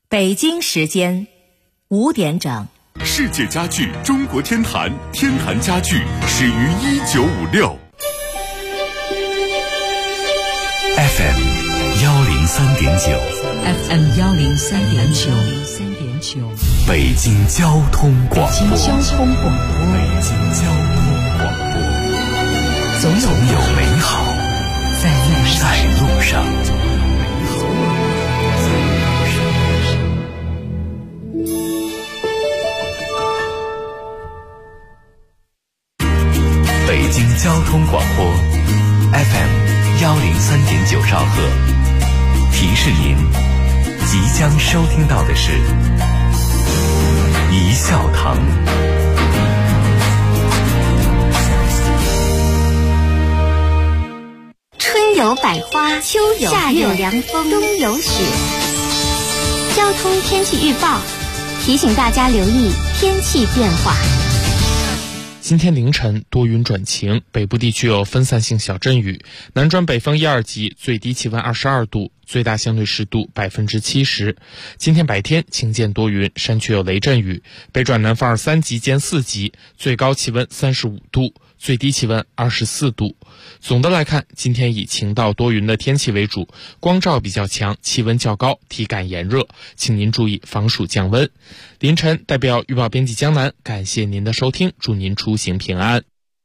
北京时间5点整。 世界家具中国天坛，天坛家具始于1956。FM 103.9 FM 103.9， 北京交通广播。 北京交通广播，总有美好在路上。 北京交通广播 FM 103.9兆赫，提示您即将收听到的是一笑堂。 春有百花，秋有夏有凉风，冬有雪。交通天气预报提醒大家留意天气变化。 今天凌晨多云转晴，北部地区有分散性小阵雨，南转北风1、2级，最低气温22度，最大相对湿度70%。今天白天晴间多云，山区有雷阵雨，北转南风2、3级兼4级，最高气温35度，最低气温24度。总的来看，今天以晴到多云的天气为主，光照比较强，气温较高，体感炎热，请您注意防暑降温。凌晨代表预报编辑江南，感谢您的收听，祝您出行平安。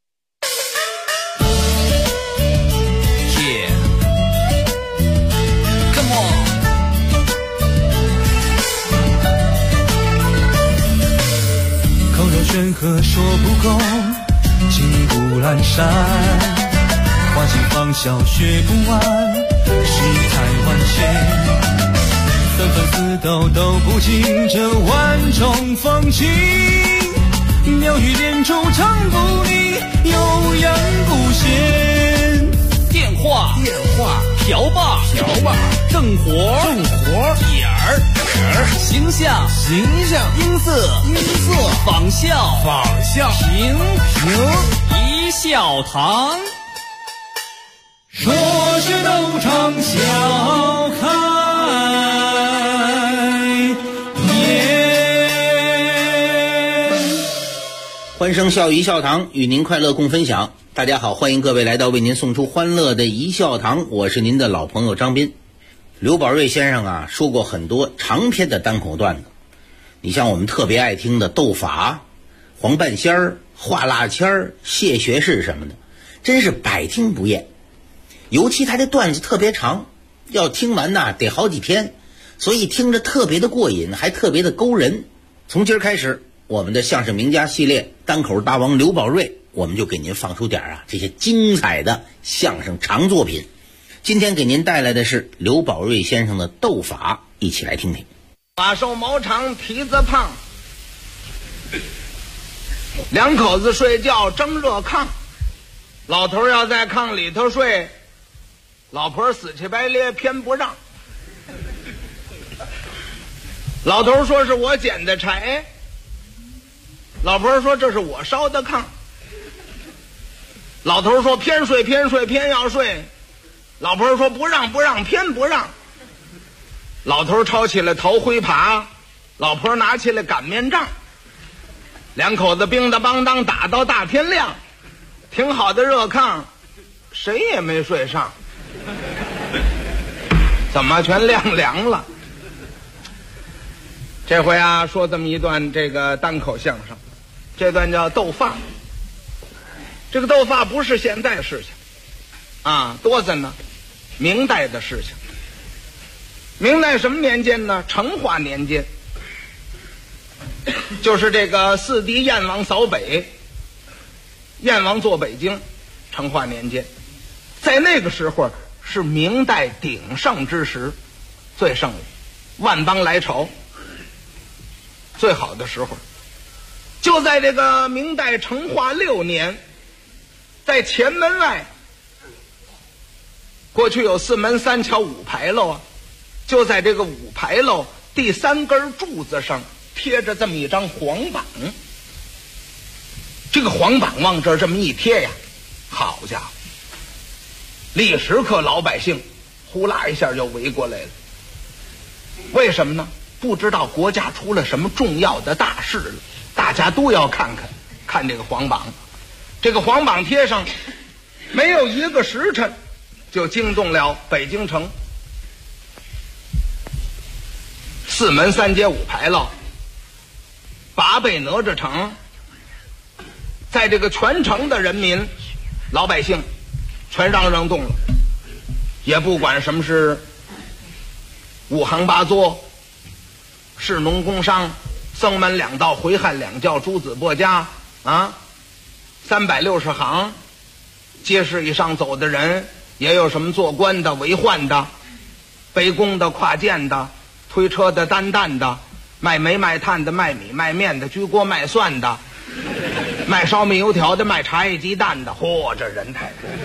口若悬河说不够，情不阑珊，花尽芳笑学不完，世态万千，纷纷似斗斗不尽这万种风情，妙语连珠唱不腻，悠扬不歇。 电话瓢把正活点儿形象音色仿效评一笑堂， 说是斗场笑开颜。 欢声笑语一笑堂，与您快乐共分享。大家好，欢迎各位来到为您送出欢乐的一笑堂，我是您的老朋友张斌。刘宝瑞先生啊，说过很多长篇的单口段子，你像我们特别爱听的斗法、黄半仙儿、画蜡签儿、谢学士什么的，真是百听不厌。尤其他的段子特别长，要听完呐得好几天，所以听着特别的过瘾，还特别的勾人。从今儿开始，我们的相声名家系列单口大王刘宝瑞，我们就给您放出点这些精彩的相声长作品。今天给您带来的是刘宝瑞先生的斗法，一起来听听。 马瘦毛长蹄子胖，两口子睡觉争热炕，老头要在炕里头睡，老婆死乞白咧偏不让。老头说是我捡的柴，老婆说这是我烧的炕。老头说偏睡偏要睡，老婆说不让偏不让。老头抄起了头灰耙，老婆拿起了擀面杖，两口子乒当邦当打到大天亮，挺好的热炕谁也没睡上，怎么全晾凉了？这回啊说这么一段这个单口相声，这段叫斗法。这个斗法不是现代事情啊，多着呢，明代的事情。明代什么年间呢？成化年间，就是这个四帝燕王扫北，燕王做北京，成化年间，在那个时候是明代鼎盛之时，最盛的，万邦来朝，最好的时候。就在这个明代成化6年，在前门外，过去有4门3桥5牌楼啊，就在这个5牌楼第3根柱子上贴着这么一张黄榜。这个黄榜往这儿这么一贴呀，好家伙，历时刻老百姓呼啦一下就围过来了。为什么呢？ 不知道国家出了什么重要的大事了，大家都要看这个皇榜。这个皇榜贴上没有一个时辰，就惊动了北京城4门3街5牌楼8倍哪吒城，在这个全城的人民老百姓全嚷动了，也不管什么是5行8作、士农工商、僧门2道、回汉2教、诸子播家啊，360行，街市以上走的人，也有什么做官的、为宦的、背工的、跨件的、推车的、担担的、卖煤卖炭的、卖米卖面的、居锅卖蒜的、卖烧米油条的、卖茶叶鸡蛋的，嚯，这人太多。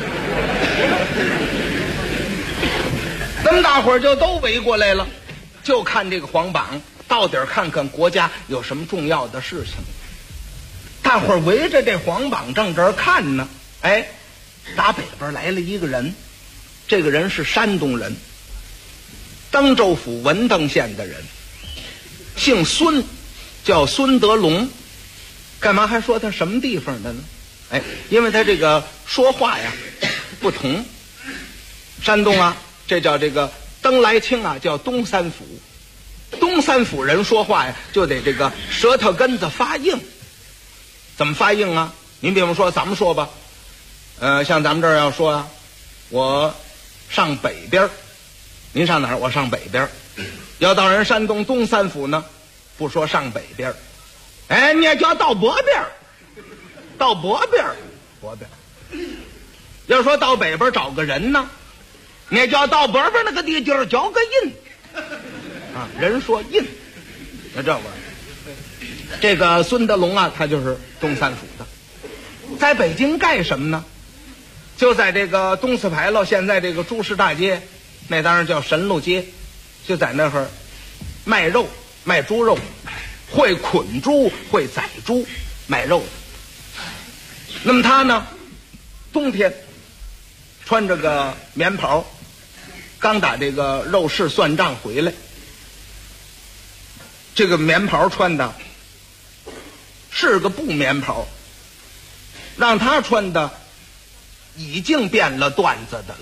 那么大伙儿就都围过来了，就看这个皇榜，到底看看国家有什么重要的事情。大伙儿围着这皇榜正这儿看呢，哎，打北边来了一个人，这个人是山东人，登州府文登县的人，姓孙，叫孙德龙。干嘛还说他什么地方的呢？哎，因为他这个说话呀不同。山东啊，这叫这个登莱清啊，叫东三府。东三府人说话呀，就得这个舌头根子发硬。怎么发硬啊？您比方说，咱们说吧，像咱们这儿要说啊，我上北边，您上哪儿？我上北边。要到人山东东三府呢，不说上北边，哎，你也叫到北边，到北边，北边。要说到北边找个人呢，你也叫到北边那个地界交个印啊，人说印，那这玩意儿。这个孙德龙啊，他就是东三府的，在北京干什么呢？就在这个东四牌楼，现在这个朱市大街，那当然叫神路街，就在那儿卖肉，卖猪肉，会捆猪，会宰猪，卖肉的。那么他呢，冬天穿着个棉袍，刚打这个肉市算账回来，这个棉袍穿的是个布棉袍，让他穿的已经变了段子的了。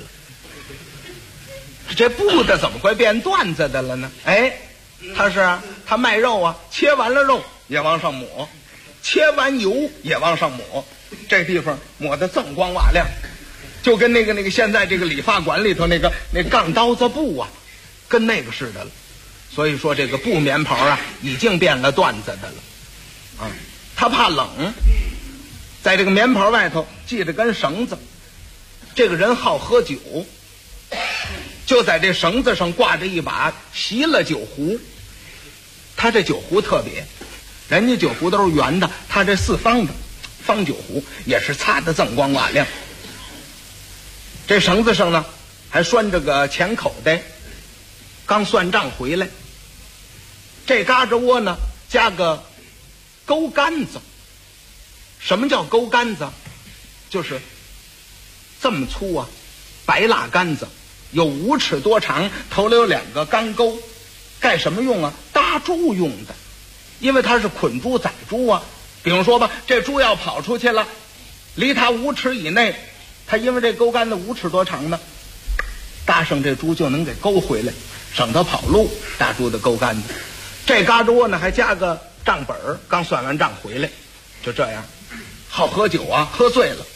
这布的怎么会变段子的了呢？哎，他卖肉啊，切完了肉也往上抹，切完油也往上抹，这地方抹得锃光瓦亮，就跟那个现在这个理发馆里头那杠刀子布啊，跟那个似的了。所以说这个布棉袍啊，已经变了段子的了啊。他怕冷，在这个棉袍外头系着根绳子。这个人好喝酒，就在这绳子上挂着一把席了酒壶。他这酒壶特别，人家酒壶都是圆的，他这四方的方酒壶，也是擦得锃光瓦亮。这绳子上呢还拴着个钱口袋，刚算账回来。这嘎吱窝呢加个钩杆子。什么叫钩杆子？就是这么粗啊，白蜡杆子，有5尺多长，头里有2个钢钩，干什么用啊？搭猪用的，因为它是捆猪宰猪啊。比如说吧，这猪要跑出去了，离它5尺以内，它因为这钩杆子5尺多长呢，搭上这猪就能给勾回来，省得跑路。搭猪的钩杆子，这嘎吱窝呢还加个账本，刚算完账回来，就这样。好喝酒啊，喝醉了，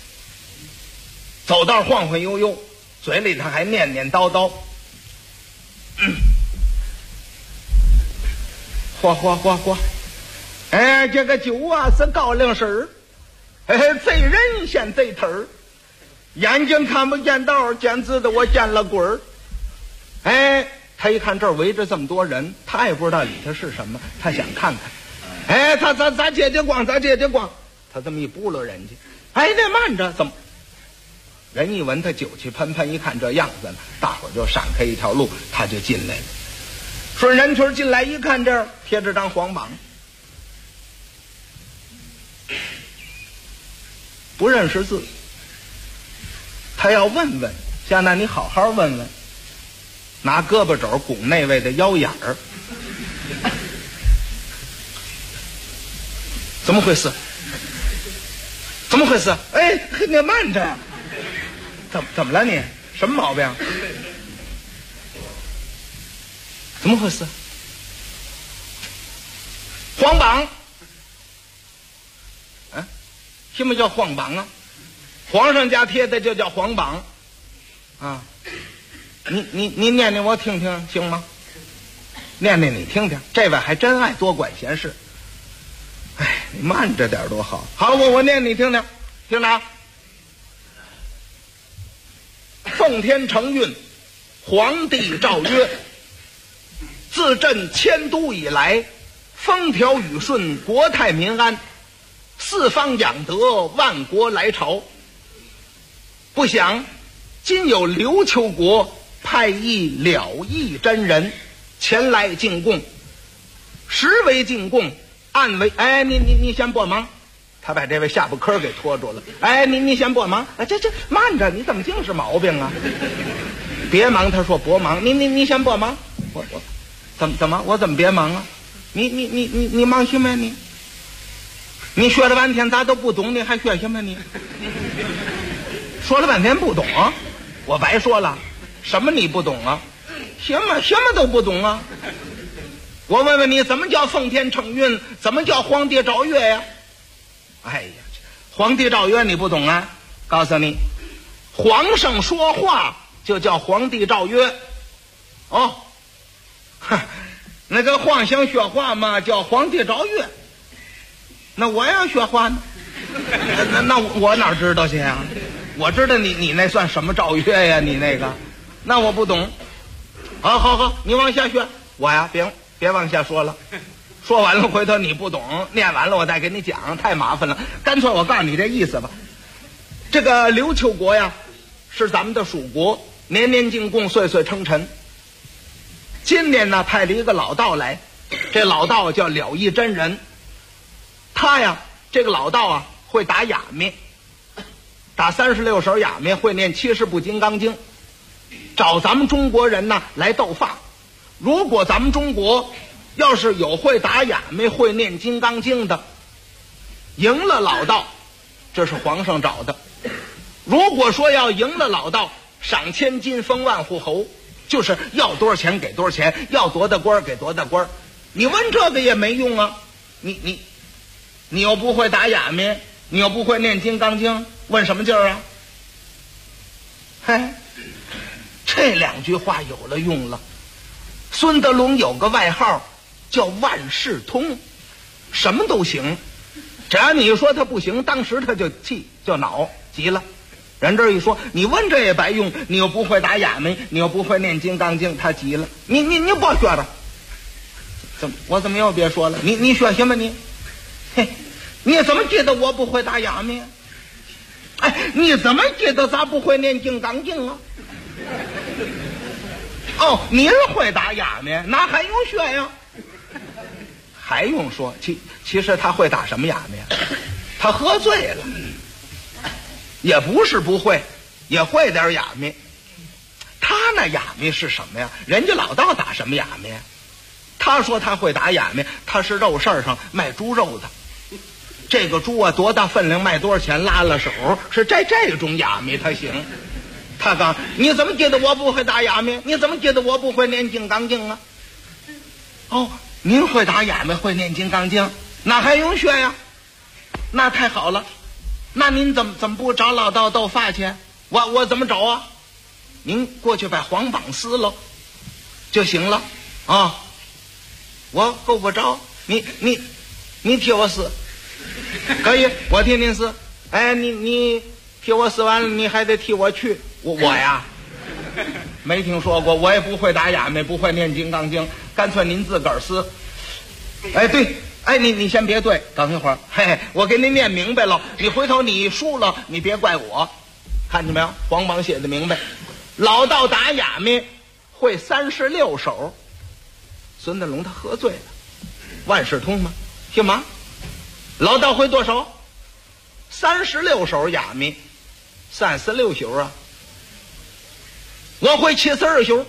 走道晃晃悠悠，嘴里头还念念叨叨，嚯，哎，这个酒啊是高粱水儿，哎，贼人先贼头儿，眼睛看不见道，见字的我见了鬼儿。哎，他一看这儿围着这么多人，他也不知道里头是什么，他想看看。哎，咱姐姐光，他这么一拨了人家，哎，那慢着，怎么？人一闻他酒气喷喷，一看这样子呢，大伙儿就闪开一条路，他就进来了。顺人群进来一看，这儿贴着张黄榜，不认识字，他要问问，像那你好好问问，拿胳膊肘拱那位的腰眼儿， 怎么回事？怎么回事？哎，你慢着呀！怎么了你？什么毛病？怎么回事？黄榜。什么叫黄榜啊？皇上家贴的就叫黄榜啊！你念念我听听行吗？念念你听听，这位还真爱多管闲事。哎，你慢着点多好。好，我念你听听，听着啊。奉天承运，皇帝诏曰：自朕迁都以来，风调雨顺，国泰民安，四方养德，万国来朝。不想今有琉球国派一了义真人前来进贡，实为进贡，暗为……哎，你先拨忙。他把这位下巴颏给拖住了。哎，你先拨忙。哎，这慢着，你怎么净是毛病啊？别忙，他说拨忙。你先拨忙。我怎么我怎么别忙啊？你忙什么呀你学了半天咋都不懂，你还学什么你？说了半天不懂啊，我白说了。什么你不懂啊？什么都不懂啊？我问问你，怎么叫奉天承运？怎么叫皇帝诏曰呀？哎呀，皇帝诏曰你不懂啊？告诉你，皇上说话就叫皇帝诏曰。哦，那个皇上说话嘛叫皇帝诏曰。那我要学话呢？那我哪知道去啊？我知道你那算什么诏曰呀？你那个，那我不懂。好，你往下学。我呀，别往下说了，说完了回头你不懂，念完了我再给你讲，太麻烦了。干脆我告诉你这意思吧。这个琉球国呀，是咱们的属国，年年进贡，岁岁称臣。今年呢，派了一个老道来，这老道叫了义真人。他呀，这个老道啊，会打哑谜，打36手哑谜，会念70部金刚经，找咱们中国人呢来斗法。如果咱们中国要是有会打哑谜、会念金刚经的，赢了老道，这是皇上找的。如果说要赢了老道，赏千金，封万户侯，就是要多少钱给多少钱，要多大官给多大官。你问这个也没用啊，你又不会打哑谜，你又不会念金刚经，问什么劲儿啊？嘿，这两句话有了用了。孙德龙有个外号叫万事通，什么都行。只要你说他不行，当时他就气就恼急了。人这一说，你问这也白用，你又不会打哑谜，你又不会念金刚经，他急了。你不学了？我怎么又别说了？你学什么你？嘿，你怎么觉得我不会打哑谜？哎，你怎么觉得咱不会念金刚经啊？哦，您会打哑谜，那还用学呀？还用说？其实他会打什么哑谜？他喝醉了，也不是不会，也会点哑谜。他那哑谜是什么呀？人家老道打什么哑谜？他说他会打哑谜，他是肉市上卖猪肉的。这个猪啊，多大分量，卖多少钱，拉了手，是这种哑谜他行。他刚，你怎么觉得我不会打哑谜？你怎么觉得我不会念金刚经啊？哦，您会打哑谜，会念金刚经，那还用学呀？那太好了。那您怎么不找老道斗法去？我怎么找啊？您过去把黄榜撕了就行了啊。我够不着，你替我撕，可以，我替您撕。哎，你替我撕完了，你还得替我去。我呀，没听说过，我也不会打哑谜，不会念金刚经，干脆您自个儿撕。哎，对，哎，你先别对，等一会儿，嘿，我给您念明白了，你回头你输了，你别怪我。看见没有？黄榜写的明白，老道打哑谜会36手。孙德龙他喝醉了，万事通吗？行吗？老道会多少？36手哑谜，36宿啊。我会72宿。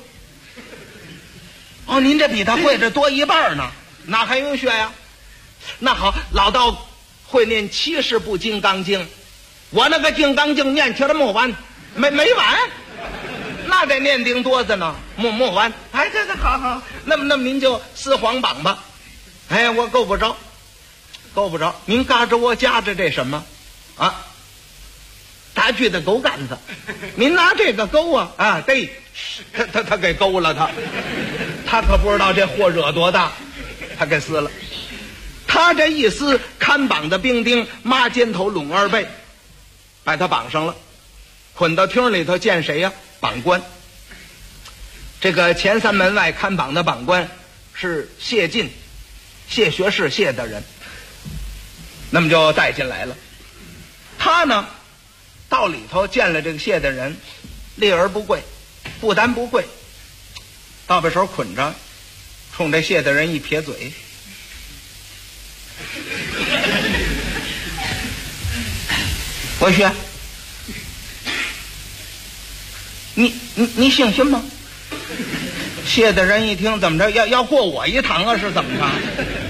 哦，您这比他会这多一半呢，那还用学呀？那好，老道会念70部金刚经，我那个金刚经念起来没完，没完，那得念顶多子呢，没完。哎，这好，那么您就撕黄榜吧。哎，我够不着，您嘎着我夹着这什么啊？大锯的钩杆子，您拿这个钩啊，对，他给勾了他可不知道这祸惹多大，他给撕了。他这一撕，看榜的兵丁抹肩头拢二背，把他绑上了，捆到厅里头见谁呀？榜官。这个前3门外看榜的榜官是谢晋、谢学士谢的人，那么就带进来了。他呢，到里头见了这个谢的人，立而不跪，不但不跪，倒把手捆着，冲这谢的人一撇嘴。我说，你姓什么？谢的人一听，怎么着要过我一堂啊？是怎么着？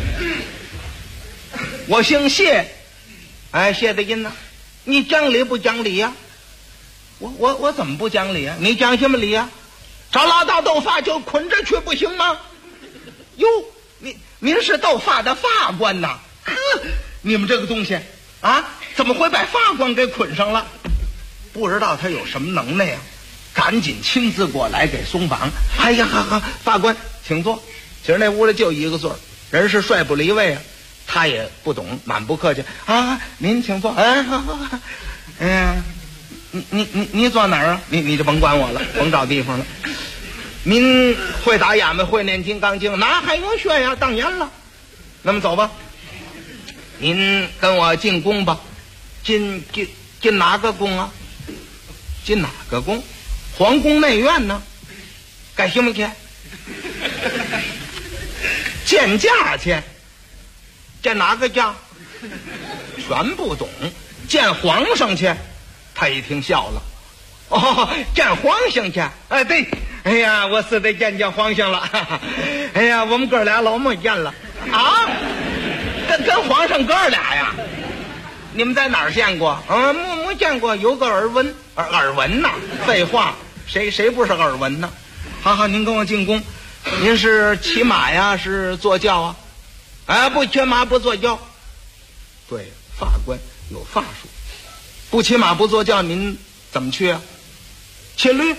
我姓谢，哎，谢的音呢？你讲理不讲理呀？我怎么不讲理啊？你讲什么理啊？找老道斗法就捆着去不行吗？哟，您是斗法的法官呐？呵，你们这个东西啊，怎么会把法官给捆上了？不知道他有什么能耐呀？赶紧亲自过来给松绑。哎呀，好，法官请坐。其实那屋里就一个座，人是帅不离位啊。他也不懂，满不客气啊，您请坐。哎，好，哎呀，你坐哪儿啊？你就甭管我了，甭找地方了。您会打哑巴，会念金刚经，哪还用学呀？当然了。那么走吧，您跟我进宫吧。进哪个宫啊？进哪个宫？皇宫内院呢？干什么去？见驾去。见哪个驾？全不懂。见皇上去。他一听笑了。哦，见皇上去。哎，对。哎呀，我是得见皇上了。哎呀，我们哥俩老没见了啊！跟皇上哥俩呀？你们在哪儿见过？没见过，有个耳闻。耳闻呐？废话，谁不是耳闻呢？好，您跟我进宫。您是骑马呀，是坐轿啊？哎，不骑马不坐轿。对，法官有法术，不骑马不坐轿，您怎么去啊？骑驴。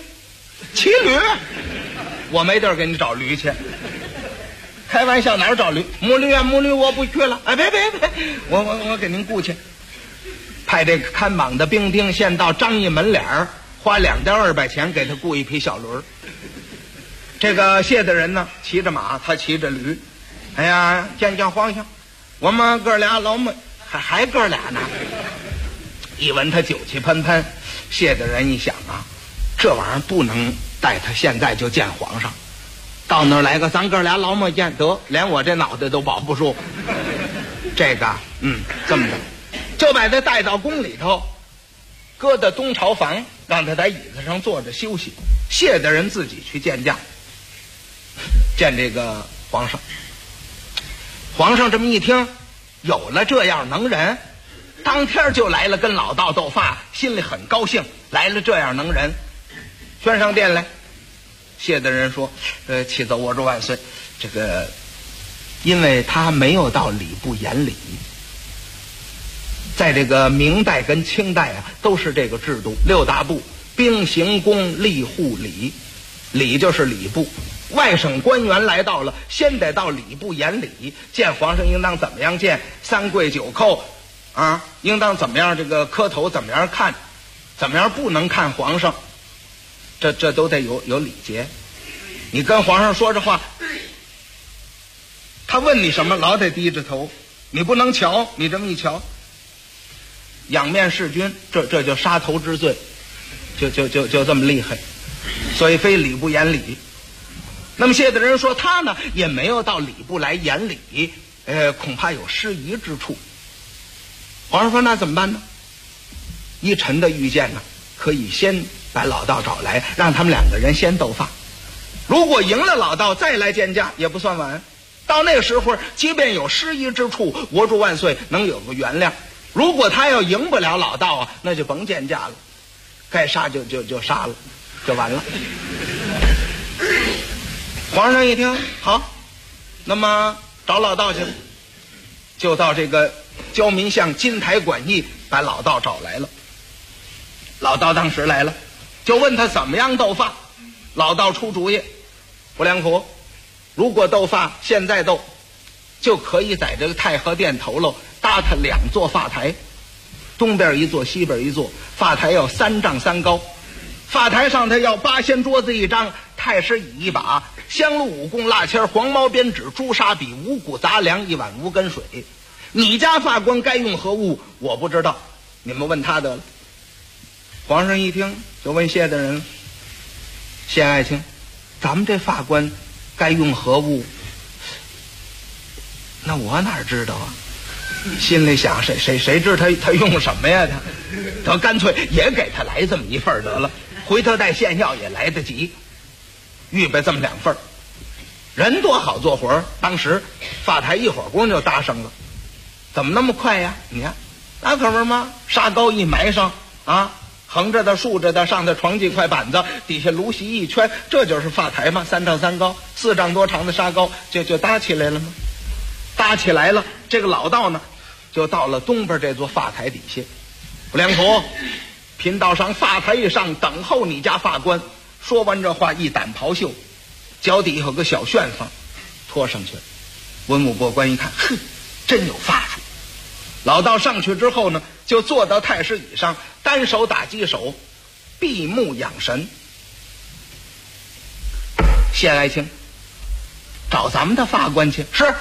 我没地儿给你找驴去。开玩笑，哪儿找驴？母驴啊，母驴我不去了。哎，别，我给您雇去。派这个看榜的兵丁先到张义门脸儿，花2.2钱给他雇一匹小驴。这个谢的人呢，骑着马，他骑着驴。哎呀，见皇上，我们哥俩老没还哥俩呢。一闻他酒气喷喷，谢的人一想啊，这玩意儿不能带他现在就见皇上，到那儿来个咱哥俩老没见得，连我这脑袋都保不住。这个这么着，就把他带到宫里头，搁到东朝房，让他在椅子上坐着休息。谢的人自己去见驾，见这个皇上。皇上这么一听，有了这样能人，当天就来了跟老道斗法，心里很高兴，来了这样能人。宣上殿来，谢的人说：“启奏我主万岁，这个因为他没有到礼部言礼，在这个明代跟清代啊，都是这个制度，6大部：兵、刑、工、吏、户、礼。礼就是礼部，外省官员来到了，先得到礼部言礼，见皇上应当怎么样见，3跪9叩啊，应当怎么样这个磕头，怎么样看，怎么样不能看皇上。”这都得有礼节。你跟皇上说这话，他问你什么，老得低着头，你不能瞧，你这么一瞧，仰面弑君，这就杀头之罪，就这么厉害。所以非礼部言礼。那么谢的人说他呢也没有到礼部来言礼，恐怕有失仪之处。皇上说那怎么办呢？依臣的预见呢，可以先把老道找来，让他们2个人先斗法。如果赢了老道再来见驾也不算晚， 到那个时候，即便有失仪之处，国主万岁能有个原谅。如果他要赢不了老道啊，那就甭见驾了，该杀就杀了，就完了。皇上一听好，那么找老道去，就到这个焦民巷金台馆驿把老道找来了。老道当时来了，就问他怎么样斗发。老道出主意，不良苦，如果斗发现在斗，就可以在这个太和殿头喽搭他2座发台，东边一座，西边一座，发台要3丈3高，发台上他要8仙桌子1张，太师椅1把，香炉5供蜡签，黄毛边纸，朱砂笔，五谷杂粮1碗无根水。你家发官该用何物？我不知道，你们问他得了。皇上一听就问谢大人，谢爱卿，咱们这发官该用何物？那我哪知道啊？心里想谁知他用什么呀？他干脆也给他来这么一份得了，回头带献药也来得及，预备这么2份。人多好做活，当时发台一会儿功就搭上了。怎么那么快呀？你看那可不是吗？沙膏一埋上啊，横着的竖着的，上头床几块板子，底下芦席一圈，这就是发台嘛，3丈3高，4丈多长的沙膏就搭起来了吗？搭起来了，这个老道呢就到了东边这座发台底下。不良苦，贫道上发台以上等候你家发官。说完这话，一掸袍袖，脚底有个小旋风，拖上去了。文武过官一看，哼，真有发术。老道上去之后呢，就坐到太师椅上，单手打鸡手，闭目养神。谢爱卿，找咱们的发官去。是。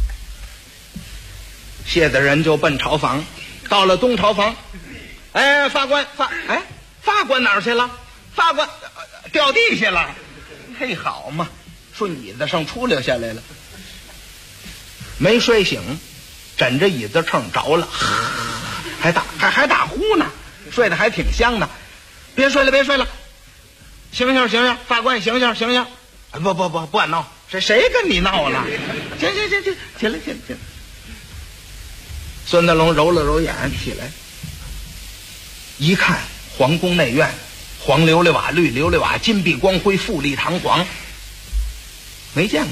谢的人就奔朝房，到了东朝房，哎，发官哪儿去了？发官掉地下了。嘿，好嘛，顺椅子上出溜下来了，没睡醒，枕着椅子秤着了，还打呼呢，睡得还挺香呢。别睡了，醒醒，发官醒醒！不敢闹，谁跟你闹了？行，起来。孙德龙揉了揉眼起来，一看皇宫内院，黄琉璃瓦，绿琉璃瓦，金碧光辉，富丽堂皇，没见过。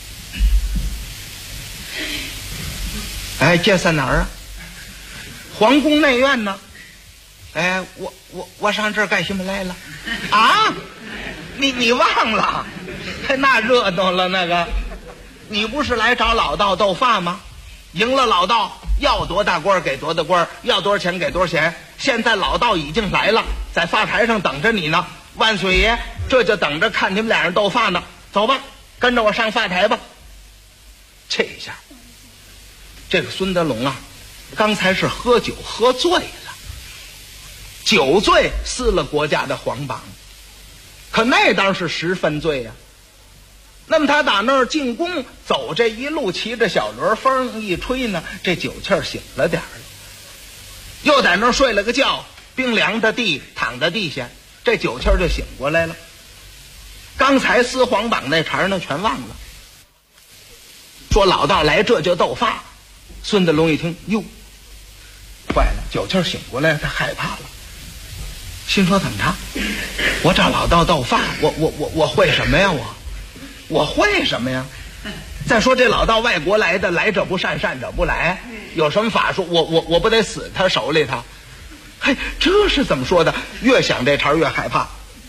哎，这在哪儿啊？皇宫内院呢？哎，我上这儿干什么来了？啊，你忘了？那热闹了那个，你不是来找老道斗发吗？赢了老道要多大官给多大官，要多少钱给多少钱。现在老道已经来了，在发台上等着你呢。万岁爷这就等着看你们俩人斗发呢。走吧，跟着我上发台吧。这一下，这个孙德龙啊，刚才是喝酒喝醉了，酒醉撕了国家的皇榜，可那当是10分醉呀。那么他打那儿进宫走，这一路骑着小轮，风一吹呢，这酒气儿醒了点儿了，又在那儿睡了个觉，冰凉的地躺在地下，这酒气儿就醒过来了。刚才撕皇榜那茬呢全忘了，说老道来这就斗发。孙德龙一听，哟，坏了，酒气儿醒过来了，他害怕了，心说怎么着？我找老道斗发，我会什么呀？我会什么呀？再说这老道外国来的，来者不善，善者不来，有什么法术？我不得死他手里他？嘿，这是怎么说的？越想这茬越害怕，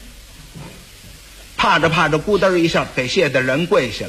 怕着咕噔一下给谢的人跪下了。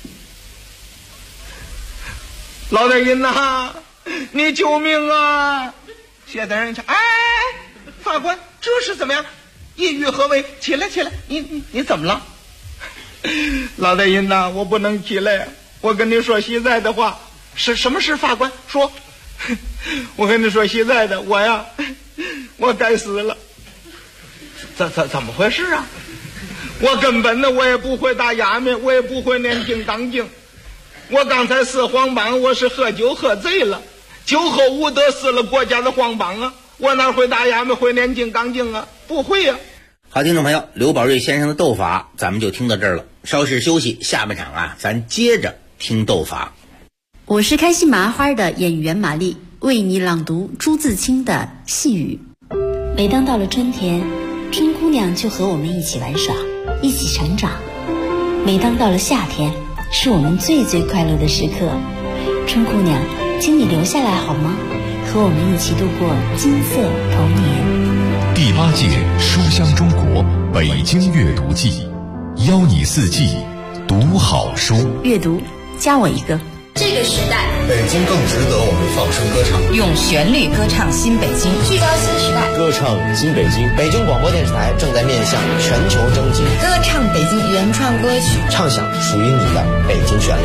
老大人呐，你救命啊！谢的人一瞧，哎，法官，这是怎么样？意欲何为？起来，你怎么了？老大人呐，我不能起来，我跟你说实在的话。是什么事？法官说。我跟你说实在的，我该死了。怎么回事啊？我根本呢，我也不会打衙门，我也不会念经当经。我刚才撕皇榜，我是喝酒喝醉了，酒后无德，撕了国家的皇榜啊！我哪会打衙门，会念经当经啊？不会呀。 好，听众朋友，刘宝瑞先生的斗法咱们就听到这儿了。稍事休息，下半场啊，咱接着听斗法。 我是开心麻花的演员玛丽，为你朗读朱自清的《细雨》。每当到了春天，春姑娘就和我们一起玩耍，一起成长。每当到了夏天，是我们最快乐的时刻。春姑娘，请你留下来好吗？和我们一起度过金色童年。 第8届书香中国北京阅读季，邀你四季读好书。 阅读，加我一个。 这个时代， 北京更值得我们放声歌唱， 用旋律歌唱新北京，聚焦新时代， 歌唱新北京。北京广播电视台正在面向全球征集， 歌唱北京原创歌曲， 唱响属于你的北京旋律。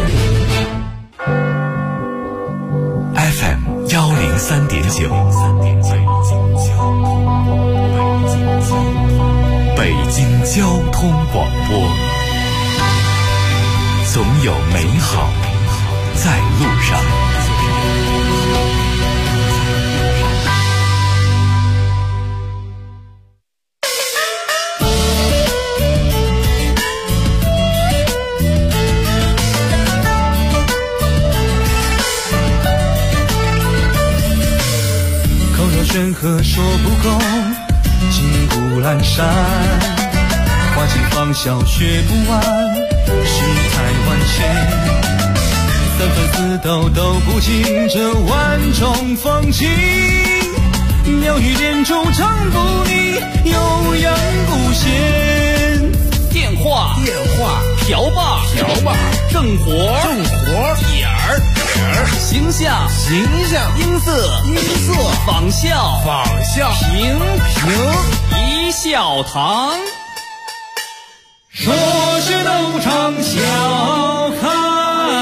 FM 103.9，北京交通广播，总有美好在路上。 口若悬河说不够，金谷阑珊，花尽芳笑学不完，世态万千。三分四斗斗不尽这万种风情，妙语连珠唱不腻，悠扬不闲。 电话瓢把正活点儿形象音色仿效平一笑堂。 说是斗场笑开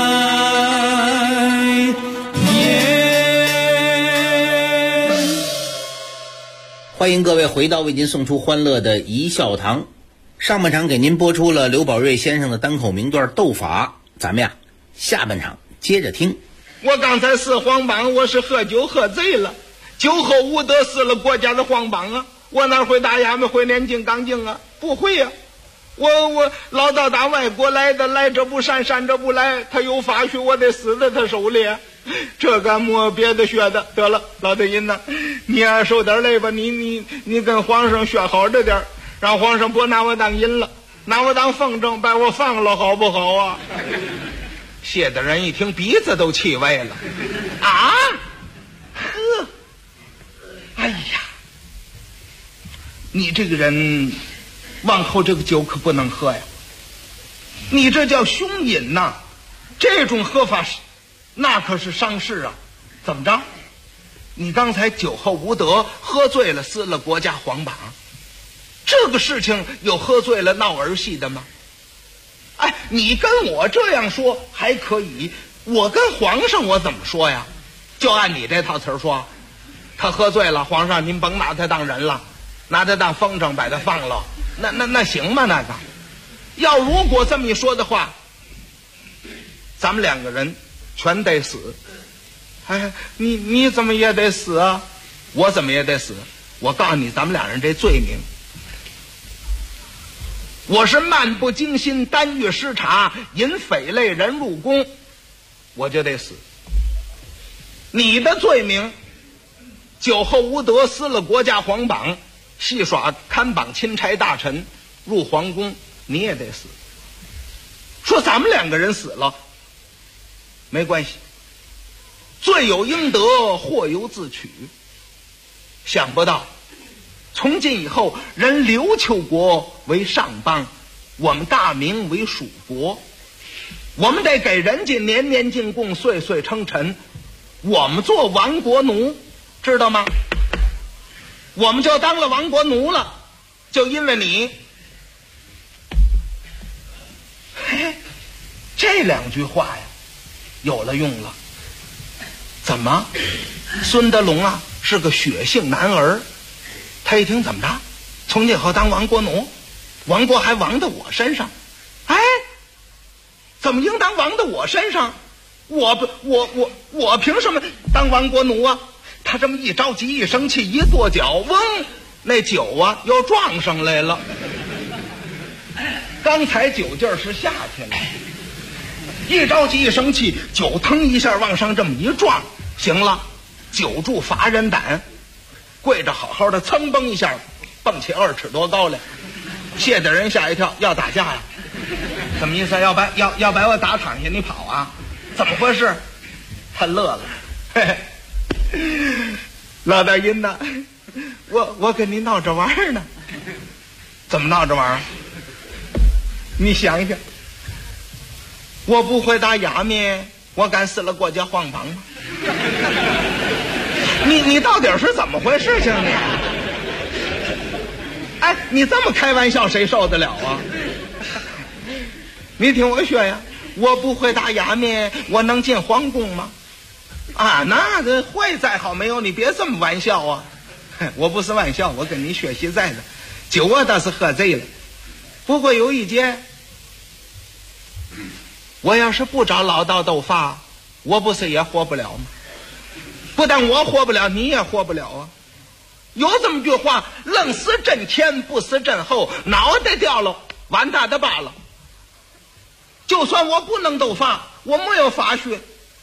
欢迎各位回到为您送出欢乐的一笑堂。上半场给您播出了刘宝瑞先生的单口名段《斗法》，咱们呀下半场接着听。 我刚才撕黄榜，我是喝酒喝醉了，酒后无德撕了国家的黄榜啊！我哪会打衙门会念金刚经啊？不会呀、我老道打外国来的，来者不善，善者不来，他有法学，我得死在他手里。这个没别的学的，得了，老德音呐，你呀受点累吧，你跟皇上学好着点，让皇上不拿我当淫了，拿我当风筝，把我放了，好不好啊？谢的人一听鼻子都气歪了啊！呵，哎呀，你这个人往后这个酒可不能喝呀，你这叫凶饮呐，这种喝法那可是伤势啊！怎么着？你刚才酒后无德，喝醉了撕了国家黄榜，这个事情有喝醉了闹儿戏的吗？哎，你跟我这样说还可以，我跟皇上我怎么说呀？就按你这套词儿说，他喝醉了，皇上您甭拿他当人了，拿他当风筝把他放了，那行吗？那个要如果这么一说的话，咱们两个人全得死。哎，你怎么也得死啊？我怎么也得死？我告诉你，咱们俩人这罪名，我是漫不经心，单欲失察，引匪类人入宫，我就得死。你的罪名，酒后无德，撕了国家黄榜，戏耍看榜钦差大臣，入皇宫，你也得死。说咱们两个人死了没关系，罪有应得，祸由自取。想不到从今以后，人刘丘国为上邦，我们大明为属国，我们得给人家年年进贡，岁岁称臣，我们做亡国奴，知道吗？我们就当了亡国奴了，就因为你。嘿，这两句话呀有了用了。怎么孙德龙啊是个血性男儿，他一听怎么着，从今以后当亡国奴，亡国还亡到我身上，哎，怎么应当亡到我身上？我凭什么当亡国奴啊？他这么一着急一生气一跺脚，嗡，那酒啊又撞上来了。刚才酒劲儿是下去了， 一着急一生气，就腾一下往上这么一撞，行了，久住乏人胆，跪着好好的，噌蹦一下蹦起2尺多高来，谢的人吓一跳，要打架呀？什么意思？要把我打躺下你跑啊？怎么回事？他乐了，嘿嘿，老大阴呐，我跟你闹着玩呢。怎么闹着玩？你想想，我不会打哑灭，我敢死了国家皇榜吗？你到底是怎么回事情你？哎，你这么开玩笑谁受得了啊？你听我说呀，我不会打哑灭，我能进皇宫吗？啊，那这会再好没有，你别这么玩笑啊！我不是玩笑，我跟你学习在的，酒我倒是喝醉了。不过有一件，我要是不找老道斗法，我不是也活不了吗？不但我活不了，你也活不了啊！有这么句话，愣死阵前不死阵后，脑袋掉了完蛋的罢了。就算我不能斗法，我没有法学，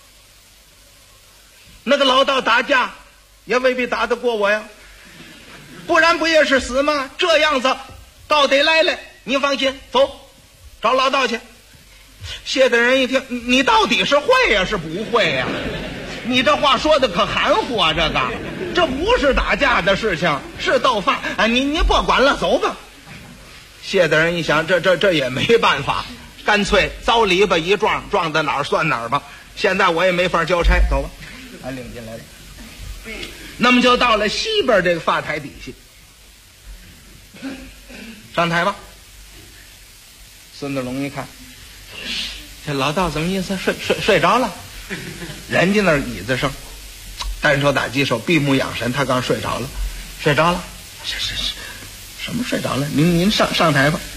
那个老道打架也未必打得过我呀，不然不也是死吗？这样子道得来了，你放心，走找老道去。谢的人一听，你到底是会呀是不会呀？你这话说的可含糊啊，这不是打架的事情，是斗法。哎，你不管了，走吧。谢的人一想，这也没办法，干脆遭篱笆一撞，撞到哪儿算哪儿吧。现在我也没法交差，走吧，俺领进来了。那么就到了西边这个发台底下，上台吧。孙德龙一看，这老道怎么意思？睡着了。人家那椅子上，单手打鸡手，闭目养神，他刚睡着了，是什么睡着了？您上台吧。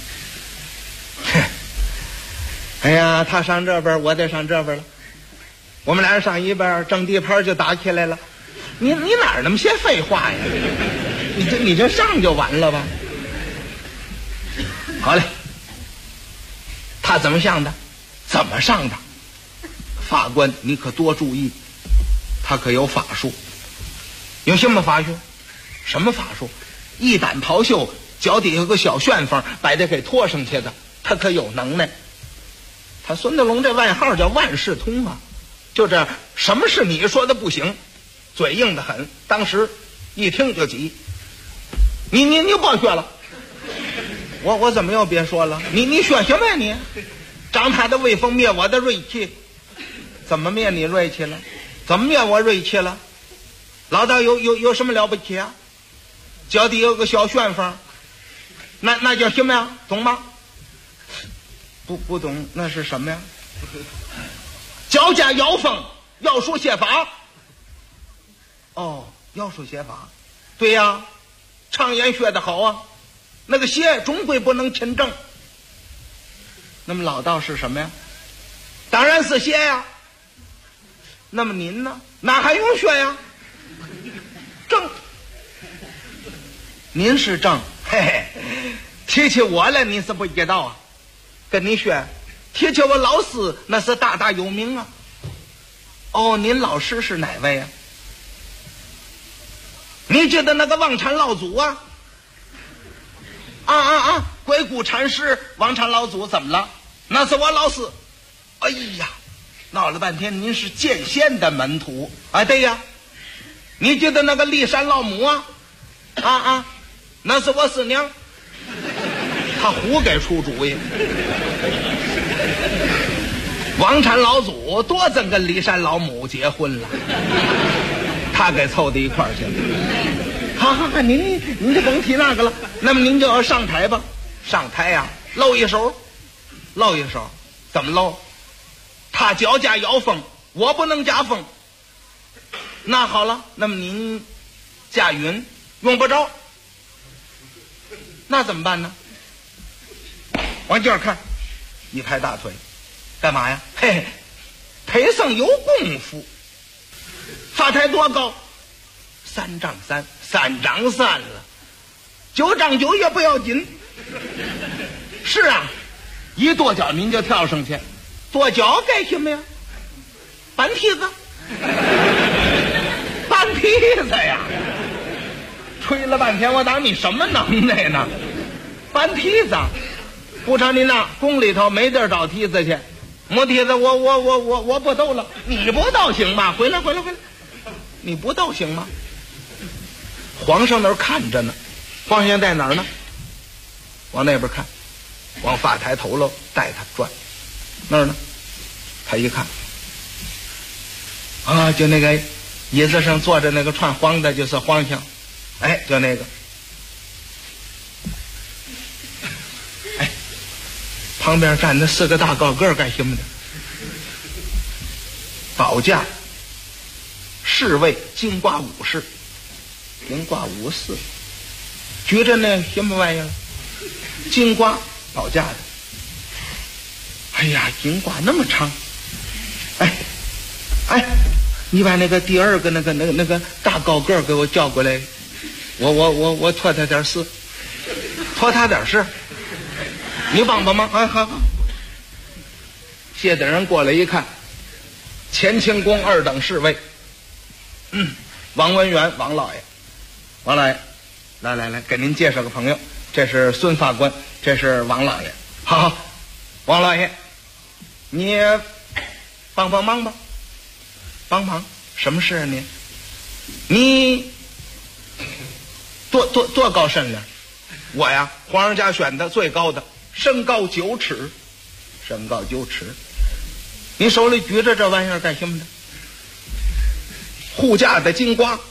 哎呀，他上这边，我得上这边了。我们俩人上一边，正地盘就打起来了。你哪儿那么些废话呀？你这上就完了吧？好嘞，他怎么上的？怎么上的？法官，你可多注意，他可有法术。有什么法术？什么法术？一掸袍袖，脚底下有个小旋风，把这给拖上去的，他可有能耐。他孙德龙这外号叫万事通啊，就这什么是你说的不行，嘴硬得很。当时一听就急，你别学了，我怎么又别说了？你学什么呀你？长他的威风，灭我的锐气。怎么灭你锐气了？怎么灭我锐气了？老道有什么了不起啊？脚底有个小旋风，那叫什么呀？懂吗？不懂，那是什么呀？脚架妖风，妖术写法。哦，妖术写法，对呀，常言学得好啊。那个邪终归不能亲正。那么老道是什么呀？当然是邪呀。那么您呢？哪还用学呀？正，您是正，嘿嘿，提起我来你是不知道啊。跟你学，提起我老师那是大大有名啊。哦，您老师是哪位啊？你记得那个王禅老祖啊？鬼谷禅师，王禅老祖怎么了？那是我老师。哎呀，闹了半天，您是剑仙的门徒啊？对呀。你记得那个骊山老母啊？那是我师娘。他胡给出主意。王禅老祖多真跟骊山老母结婚了，他给凑到一块儿去了。好，您就甭提那个了。那么您就要上台吧。上台呀，露一手，怎么露？他脚架摇风，我不能架风。那好了，那么您架云用不着，那怎么办呢？往这儿看，一拍大腿，干嘛呀？嘿嘿，裴僧有功夫。发台多高？3丈3，3丈3了，9丈9也不要紧。是啊，一跺脚您就跳上去， 跺脚干什么呀？搬梯子，搬梯子呀！吹了半天，我当你什么能耐呢？搬梯子，不成您呐，宫里头没地儿找梯子去，没梯子，我不斗了，你不斗行吗？回来，你不斗行吗？皇上那儿看着呢，皇上在哪儿呢？往那边看，往发台头喽带他转，那儿呢？他一看，啊，就那个椅子上坐着那个穿黄的，就是皇上，哎，就那个，哎，旁边站着4个大高个干什么的？保驾侍卫金瓜武士，金瓜武士，举着那什么玩意儿？金瓜保驾的。哎呀，金瓜那么长，哎，你把那个第2个那个大高个给我叫过来，我托他点事，托他点事，你帮帮忙啊！好，谢大人过来一看，乾清宫2等侍卫，王文元，王老爷，来，给您介绍个朋友，这是孙法官，这是王老爷。好，王老爷，你帮帮忙吧。帮忙什么事啊您？你多高身量？我呀，皇上家选的最高的，身高9尺，身高9尺。你手里举着这玩意儿干什么的？护驾的金瓜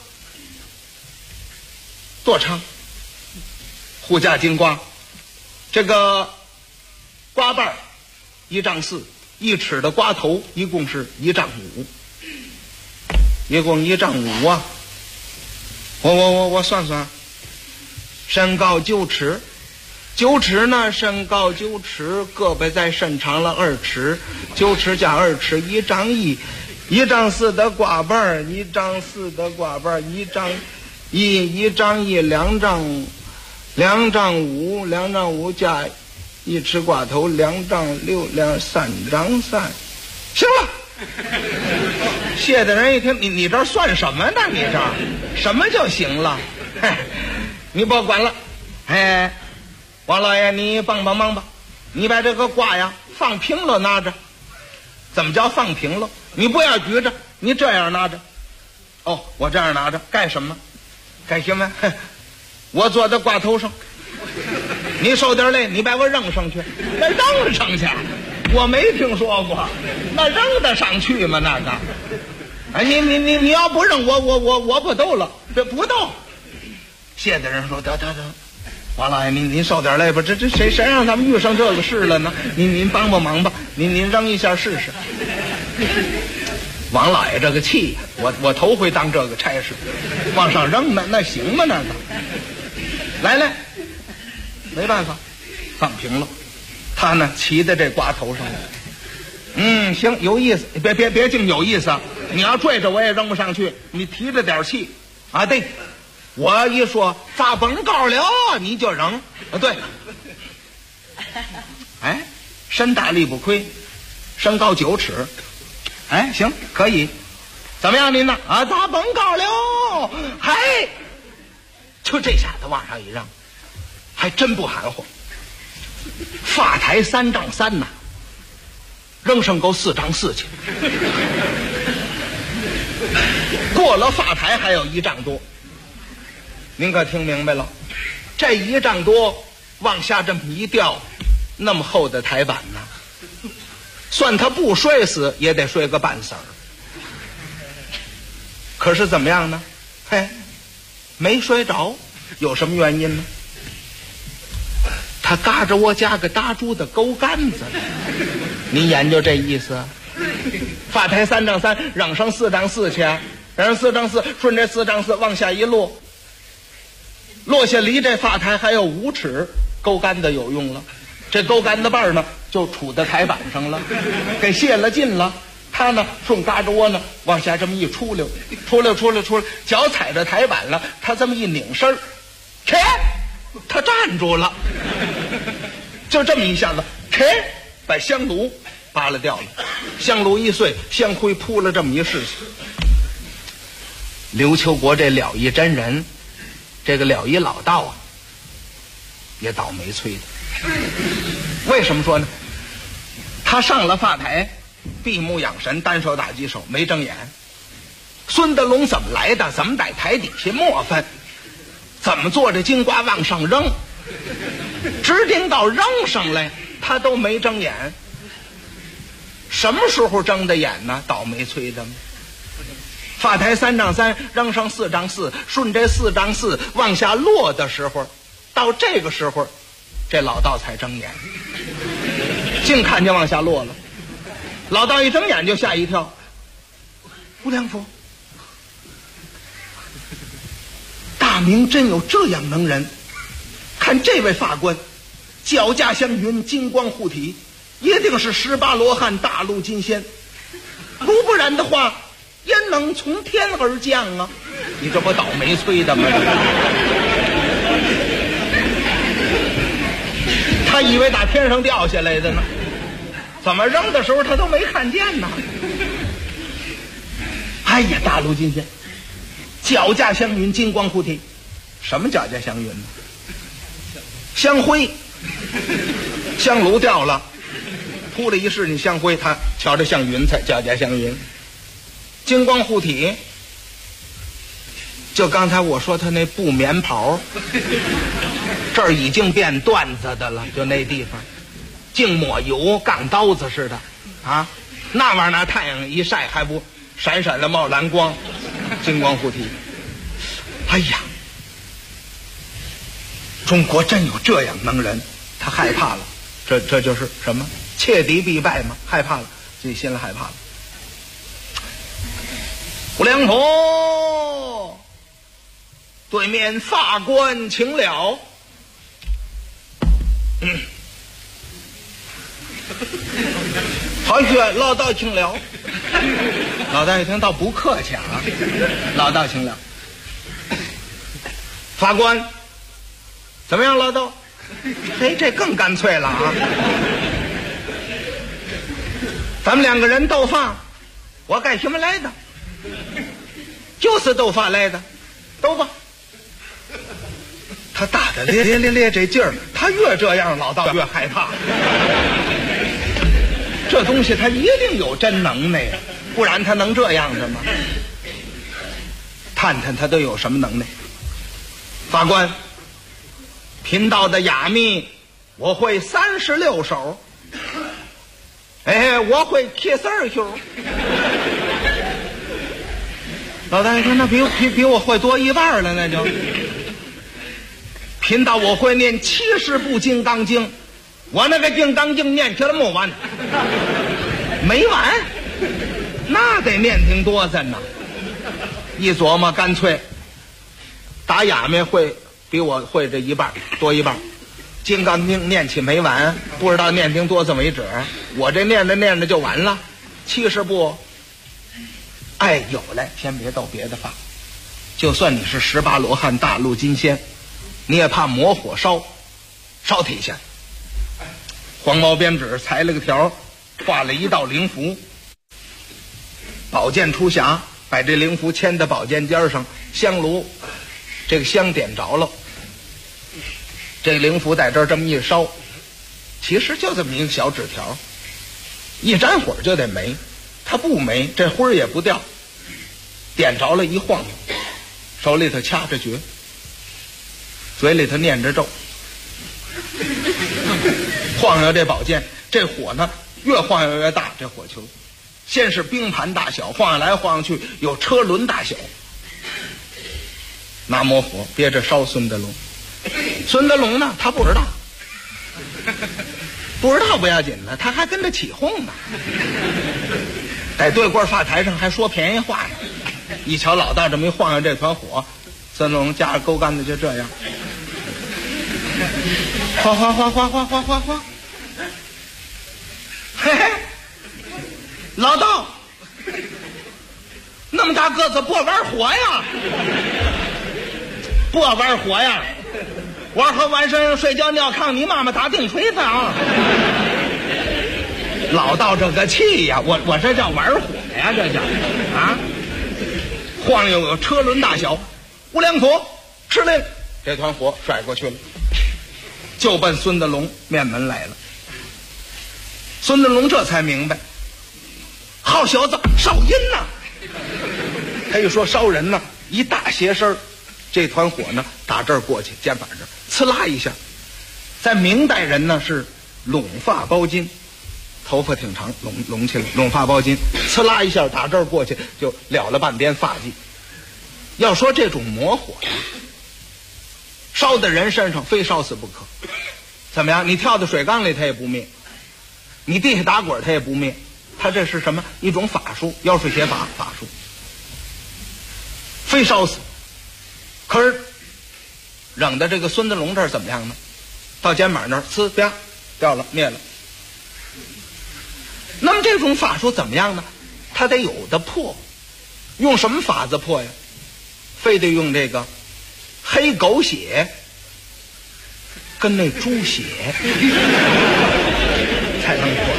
多长？护驾金瓜，这个瓜瓣1丈4，1尺的瓜头一共是1丈5，一共1丈5啊！我算算，身高9尺，9尺呢，身高9尺，胳膊再伸长了2尺，9尺加2尺1丈1，1丈4的瓜瓣，1丈4的瓜瓣，1丈1，1丈1，2丈5，2丈5加1尺瓜头，2丈6，3丈3，行了。谢大人一听，你这算什么呢？你这什么就行了？你别管了。哎，王老爷，你帮帮忙吧，你把这个瓜呀放平了拿着。怎么叫放平了？你不要举着，你这样拿着。哦，我这样拿着干什么？干什么？我坐在瓜头上，你受点累，你把我扔上去，那扔上去。我没听说过，那扔得上去吗？那个，哎，你要不扔我不斗了，这不斗。谢大人说得，王老爷您受点累吧，这谁让他们遇上这个事了呢？您帮帮忙吧，您扔一下试试。王老爷这个气，我头回当这个差事，往上扔那行吗？那个，来，没办法，放平了。他呢骑在这瓜头上了，行，有意思，别净有意思啊！你要拽着我也扔不上去，你提着点气啊！对，我一说砸崩高了，你就扔啊！对，哎，身大力不亏，身高9尺，哎，行，可以，怎么样您呢？啊，砸崩高了，嗨，就这下子往上一扔，还真不含糊。发台3丈3呐，扔上够4丈4去，过了发台还有1丈多。您可听明白了？这1丈多往下这么一掉，那么厚的台板呢，算他不摔死也得摔个半死儿。可是怎么样呢？嘿，没摔着，有什么原因呢？他嘎着我家个打猪的钩杆子了，你研究这意思？发台3丈3，扔上4丈4去，扔4丈4，顺这4丈4往下一落，落下离这发台还有5尺，钩杆子有用了。这钩杆子把呢就杵在台板上了，给泄了劲了。他呢顺嘎着窝呢往下这么一出溜，脚踩着台板了，他这么一拧身儿，他站住了，就这么一下子，把香炉扒拉掉了，香炉一碎，香灰扑了这么一事情。刘秋国这了一真人，这个了一老道啊，也倒霉催的。为什么说呢？他上了法台，闭目养神，单手打击手，没睁眼。孙德龙怎么来的？怎么在台底下磨翻？怎么坐着金瓜往上扔？直盯到扔上来，他都没睁眼。什么时候睁的眼呢？倒霉催的吗？法台3丈3，扔上4丈4，顺这4丈4往下落的时候，到这个时候，这老道才睁眼，净看见往下落了。老道一睁眼就吓一跳，无量佛，大明真有这样能人？看这位法官，脚驾祥云，金光护体，一定是18罗汉大陆金仙，如不然的话，焉能从天而降啊？你这不倒霉催的吗？他以为打天上掉下来的呢，怎么扔的时候他都没看见呢？哎呀，大陆金仙，脚驾祥云，金光护体。什么脚驾祥云呢？香灰，香炉掉了，扑了一世你香灰，他瞧着像云彩，脚驾祥云。金光护体，就刚才我说他那布棉袍，这儿已经变缎子的了，就那地方净抹油，杠刀子似的啊，那玩意儿拿太阳一晒还不闪闪的冒蓝光，金光护体。哎呀，中国真有这样能人，他害怕了，这就是什么？切敌必败嘛，害怕了，自己心里害怕了。无量佛，对面法官请了。好些老道请了。老道一听倒不客气啊，老道请了。法官，怎么样，老道？这更干脆了啊！咱们2个人斗法，我干什么来的？就是斗法来的，斗吧。他打的咧这劲儿，他越这样，老道越害怕。这东西他一定有真能耐呀，不然他能这样的吗？探探他都有什么能耐？法官，贫道的哑谜我会36手，我会72手。老大爷说：“那比我会多1半了，那就。贫道我会念70部《金刚经》，我那个《金刚经》念起来没完，没完，那得念挺多阵呢。一琢磨，干脆打哑谜会比我会这1半多1半，《金刚经》念起没完，不知道念挺多这么一指，我这念着就完了，70部。”哎，有了，先别斗别的法，就算你是18罗汉大陆金仙，你也怕魔火烧体下。黄毛边纸裁了个条，画了一道灵符，宝剑出匣，把这灵符牵在宝剑尖上，香炉这个香点着了，这灵符在这儿这么一烧，其实就这么一个小纸条，一沾火就得没，它不没，这灰儿也不掉，点着了一晃，手里头掐着诀，嘴里头念着咒，晃悠这宝剑，这火呢越晃悠越大，这火球先是冰盘大小，晃来晃去有车轮大小。拿魔火憋着烧孙德龙，孙德龙呢他不知道，不知道不要紧的，他还跟着起哄呢，在对过法台上还说便宜话呢。一瞧老道这么一晃悠这团火，孙德龙夹着钩竿子就这样，哗哗哗哗哗哗哗哗，嘿嘿，老道那么大个子不玩火呀，不玩火呀，玩和晚上睡觉尿炕，你妈妈打定锤子啊！ 老道这个气呀，我这叫玩火呀，这叫啊！晃悠有车轮大小，吴良佐吃令，这团火甩过去了，就奔孙德龙面门来了。孙德龙这才明白，好小子，烧阴呐！他一说烧人呢，一大斜身，这团火呢打这儿过去，肩膀这儿呲啦一下。在明代人呢是拢发包巾，头发挺长，拢起来，拢发包巾，呲啦一下打这儿过去，就了了半边发髻。要说这种魔火呀，烧在人身上非烧死不可。怎么样？你跳到水缸里它也不灭，你地下打滚它也不灭，它这是什么？一种法术，妖术邪法法术，非烧死。可是扔的这个孙德龙这儿怎么样呢？到肩膀那儿，呲啪掉了，灭了。那么这种法术怎么样呢？它得有的破，用什么法子破呀？非得用这个黑狗血跟那猪血才能破。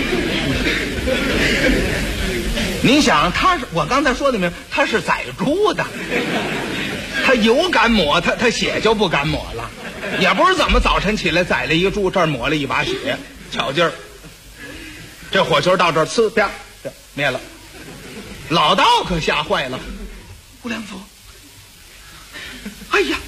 你想，我刚才说的明，他是宰猪的，他油敢抹，他血就不敢抹了。也不是怎么早晨起来宰了一个猪，这儿抹了一把血，巧劲儿。这火球到这儿，呲啪灭了。老道可吓坏了，吴良佐，哎呀，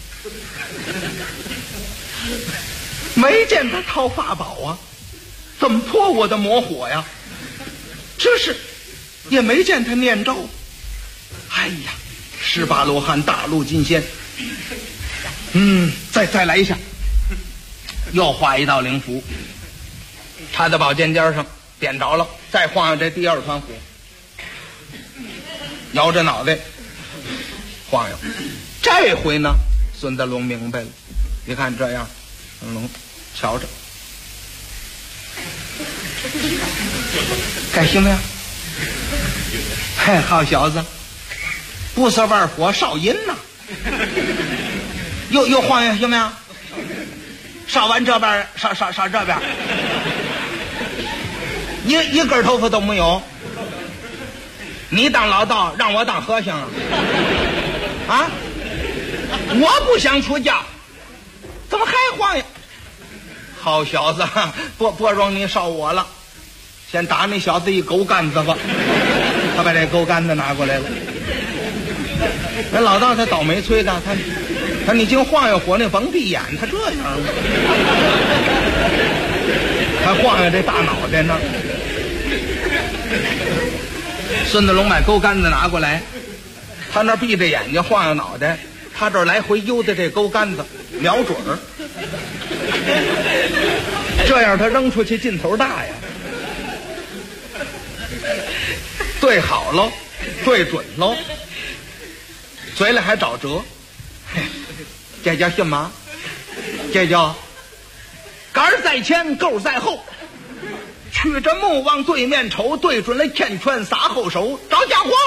没见他掏法宝啊，怎么破我的魔火呀？这是也没见他念咒。哎呀，18罗汉大陆金仙，再来一下，又画一道灵符，插在宝剑尖上，点着了，再晃悠这第二团火，摇着脑袋晃悠。这回呢，孙德龙明白了，你看这样，孙德龙瞧着，该行没有？嘿，好小子，不是玩火烧阴呐！又晃悠行没有？烧完这边，烧这边，一根头发都没有。你当老道，让我当和尚啊？啊！我不想出家，怎么还晃悠？好小子，不容你烧我了，先打那小子一狗杆子吧。他把这狗杆子拿过来了。那老道他倒霉催的，他你净晃悠火，那甭闭眼，他这样吗？还晃悠这大脑袋呢。孙德龙把钩杆子拿过来，他那闭着眼睛晃悠脑袋，他这来回悠的这钩杆子瞄准儿，这样他扔出去劲头大呀。对好喽，对准喽，嘴里还找辙，这叫什么？这叫杆在前，钩在后。曲着目往对面瞅，对准了天拳撒后手，找家伙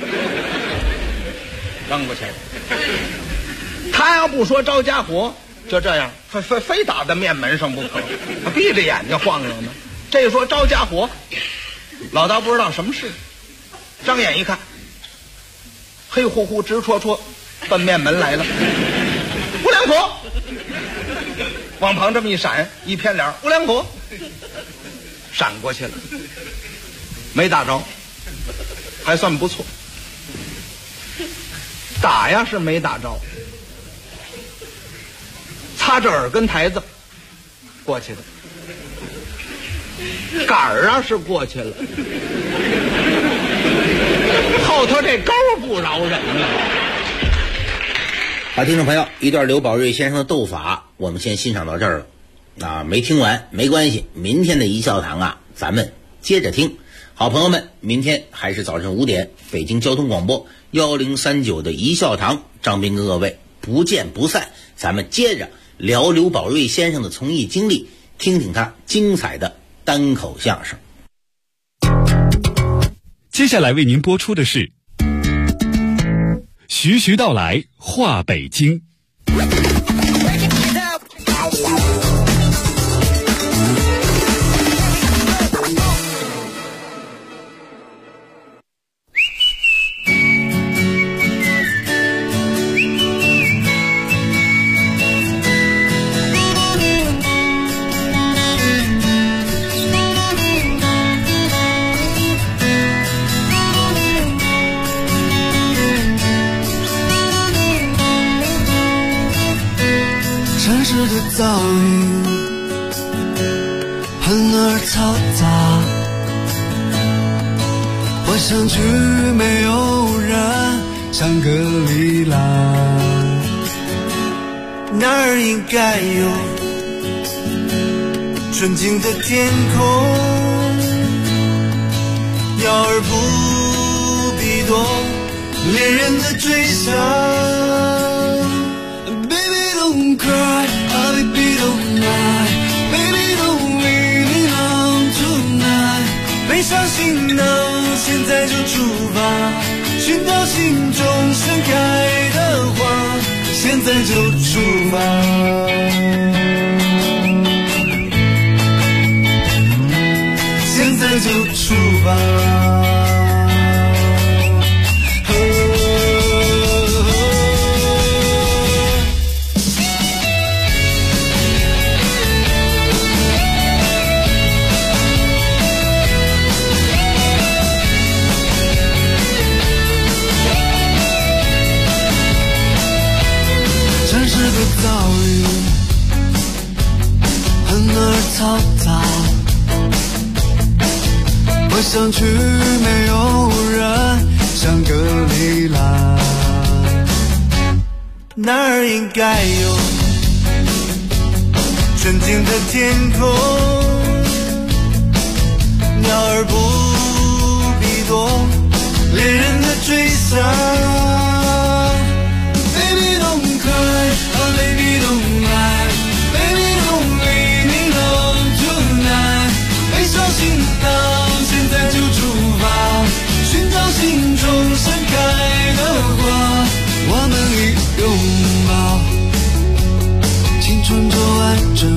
扔过去了。他要不说招家伙，就这样非打在面门上不可，他闭着眼睛晃悠呢。这说招家伙，老道不知道什么事，张眼一看，黑乎乎直戳戳奔面门来了。吴良佐往旁这么一闪，一偏脸，吴良佐闪过去了，没打着，还算不错。打呀是没打着，擦着耳根台子过去的，杆儿啊是过去了，后头这钩不饶人了。 好，听众朋友，一段刘宝瑞先生的斗法我们先欣赏到这儿了。没听完没关系，明天的一笑堂啊咱们接着听。好朋友们，明天还是早晨5点，北京交通广播1039的一笑堂，张斌跟各位不见不散。咱们接着聊刘宝瑞先生的从艺经历，听听他精彩的单口相声。 接下来为您播出的是徐徐道来话北京。 上去没有人像格里兰，那儿应该有纯净的天空，鸟儿不必躲恋人的追杀。 Baby don't cry, oh baby don't lie, baby don't leave me alone tonight。 背上行囊，现在就出发，寻找心中盛开的花，现在就出发。现在就出发。城市的遭遇很而嘈杂，我想去没有人像格里兰，那儿应该有纯净的天空，鸟儿不必躲恋人的追杀。Baby don't cry, oh baby don't lie, baby don't leave me alone tonight。背上行囊，现在就出发，寻找心中盛开的花。我们一拥抱，青春就完整。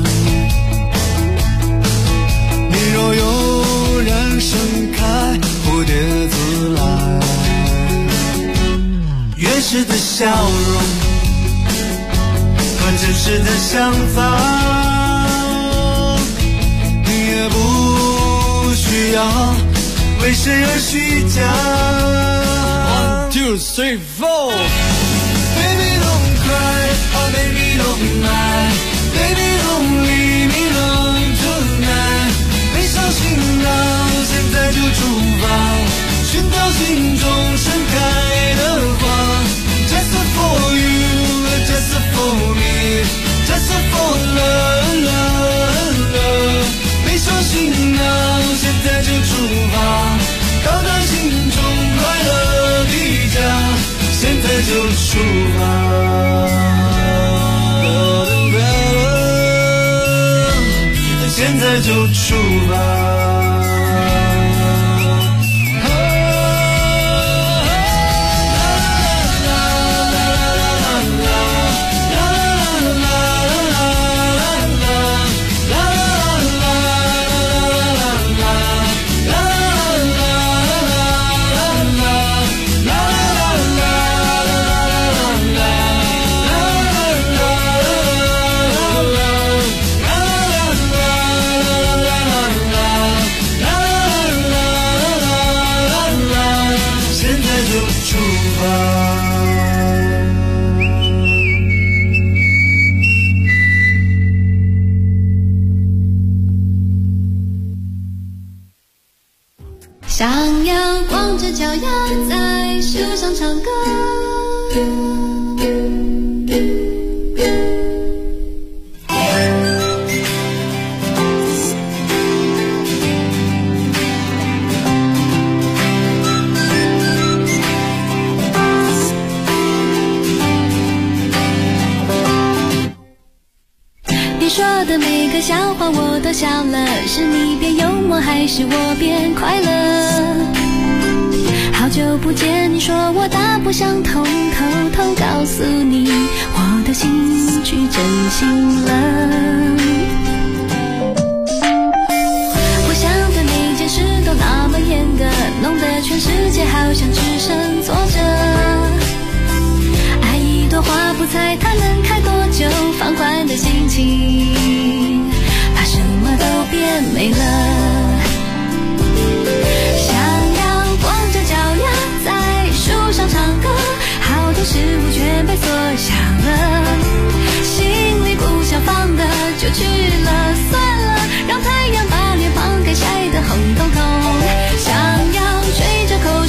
你若有人盛开，蝴蝶自来。原始的笑容和真实的想法，你也不需要为谁而虚假。1, 2, 3, 4。Baby don't cry, oh baby don't lie, baby don't leave me alone tonight。背上行囊，现在就出发，寻找心中盛开的花。Just for you, just for me, just for love, love, love。背上行囊，现在就出发，到达心中快乐的家，现在就出发。现在就出发。 想要光着脚丫在树上唱歌，你说的每个笑话我都笑了，是你变幽默还是我变快乐？好久不见，你说我大不相同，偷偷告诉你我的心去真心了。我想的每件事都那么严格，弄得全世界好像只剩坐着。爱一朵花不猜它能开多久，放宽的心情把什么都变美了。上唱歌，好多事物全被锁上了，心里不想放的就去了，算了，让太阳把脸庞给晒得红彤彤。想要吹着口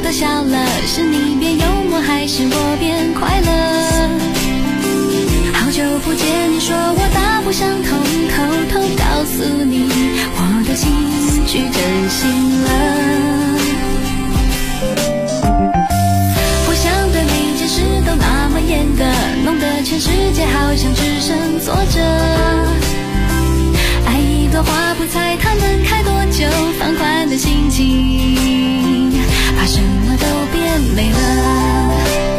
都笑了，是你变幽默还是我变快乐？好久不见，你说我大不相同，偷偷告诉你，我的心去真心了。我想的每件事都那么严的，弄得全世界好像只剩作者。爱一朵花不猜它能开多久，放宽的心情把什么都变美了。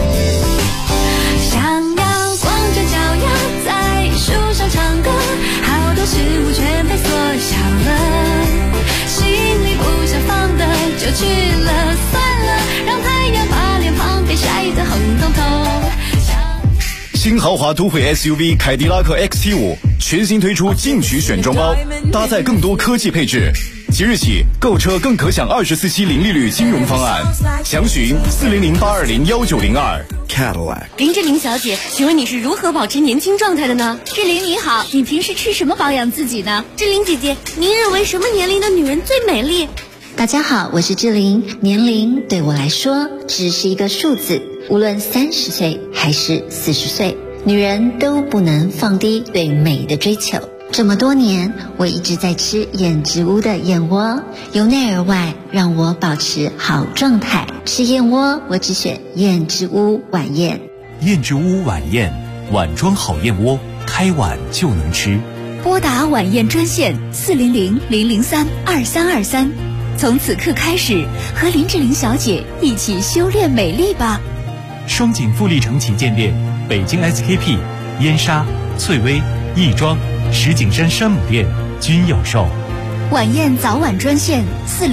想要光着脚丫在树上唱歌，好多事物全被缩小了，心里不想放的就去了，算了，让太阳把脸庞给晒得红彤彤。 新豪华都会 SUV 凯迪拉克 XT5 全新推出进取选装包，搭载更多科技配置。即日起购车更可享24期零利率金融方案，详询400-820-1902。Cadillac。 林志玲小姐，请问你是如何保持年轻状态的呢？志玲你好，你平时吃什么保养自己呢？志玲姐姐，您认为什么年龄的女人最美丽？ 大家好，我是志玲。年龄对我来说只是一个数字，无论30岁还是40岁，女人都不能放低对美的追求。这么多年，我一直在吃燕之屋的燕窝，由内而外让我保持好状态。吃燕窝，我只选燕之屋晚宴。 燕之屋晚宴，碗装好燕窝，开碗就能吃。 拨打晚宴专线400-003-2323，从此刻开始，和林志玲小姐一起修炼美丽吧。 双井富力城旗舰店、北京 SKP、燕莎、翠微、亦庄、石景山山姆店均有售。 晚宴早晚专线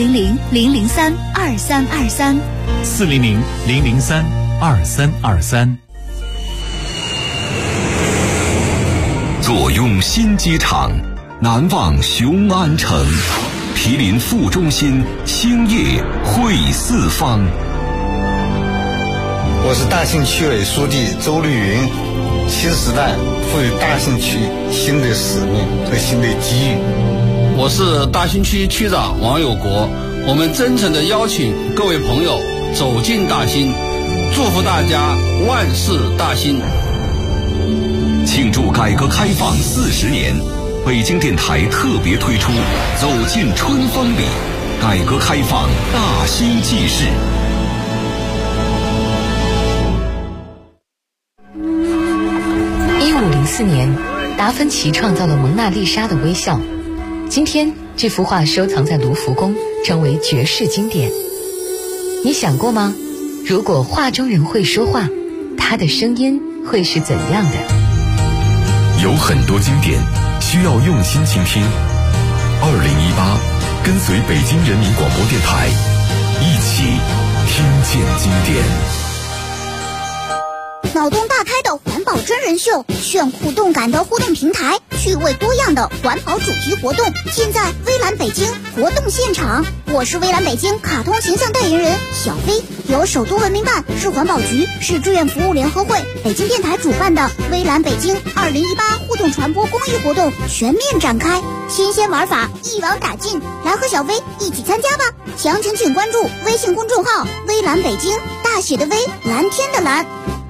400-003-2323 400-003-2323。 坐拥新机场，难忘雄安城，毗邻副中心，兴业汇四方。 我是大兴区委书记周绿云。新时代赋予大兴区新的使命和新的机遇。 我是大兴区区长王有国，我们真诚地邀请各位朋友走进大兴，祝福大家万事大兴。 庆祝改革开放40年，北京电台特别推出走进春风里，改革开放大兴纪事。 1504年，达芬奇创造了蒙娜丽莎的微笑。今天，这幅画收藏在卢浮宫，成为绝世经典。你想过吗？如果画中人会说话，他的声音会是怎样的？ 有很多经典需要用心倾听。2018，跟随北京人民广播电台，一起听见经典。 脑洞大开的环保真人秀，炫酷动感的互动平台，趣味多样的环保主题活动，尽在微蓝北京活动现场。我是微蓝北京卡通形象代言人小飞，由首都文明办、市环保局、市志愿服务联合会、北京电台主办的微蓝北京2018互动传播公益活动全面展开，新鲜玩法一网打尽，来和小飞一起参加吧！详情请关注微信公众号微蓝北京，大写的微，蓝天的蓝。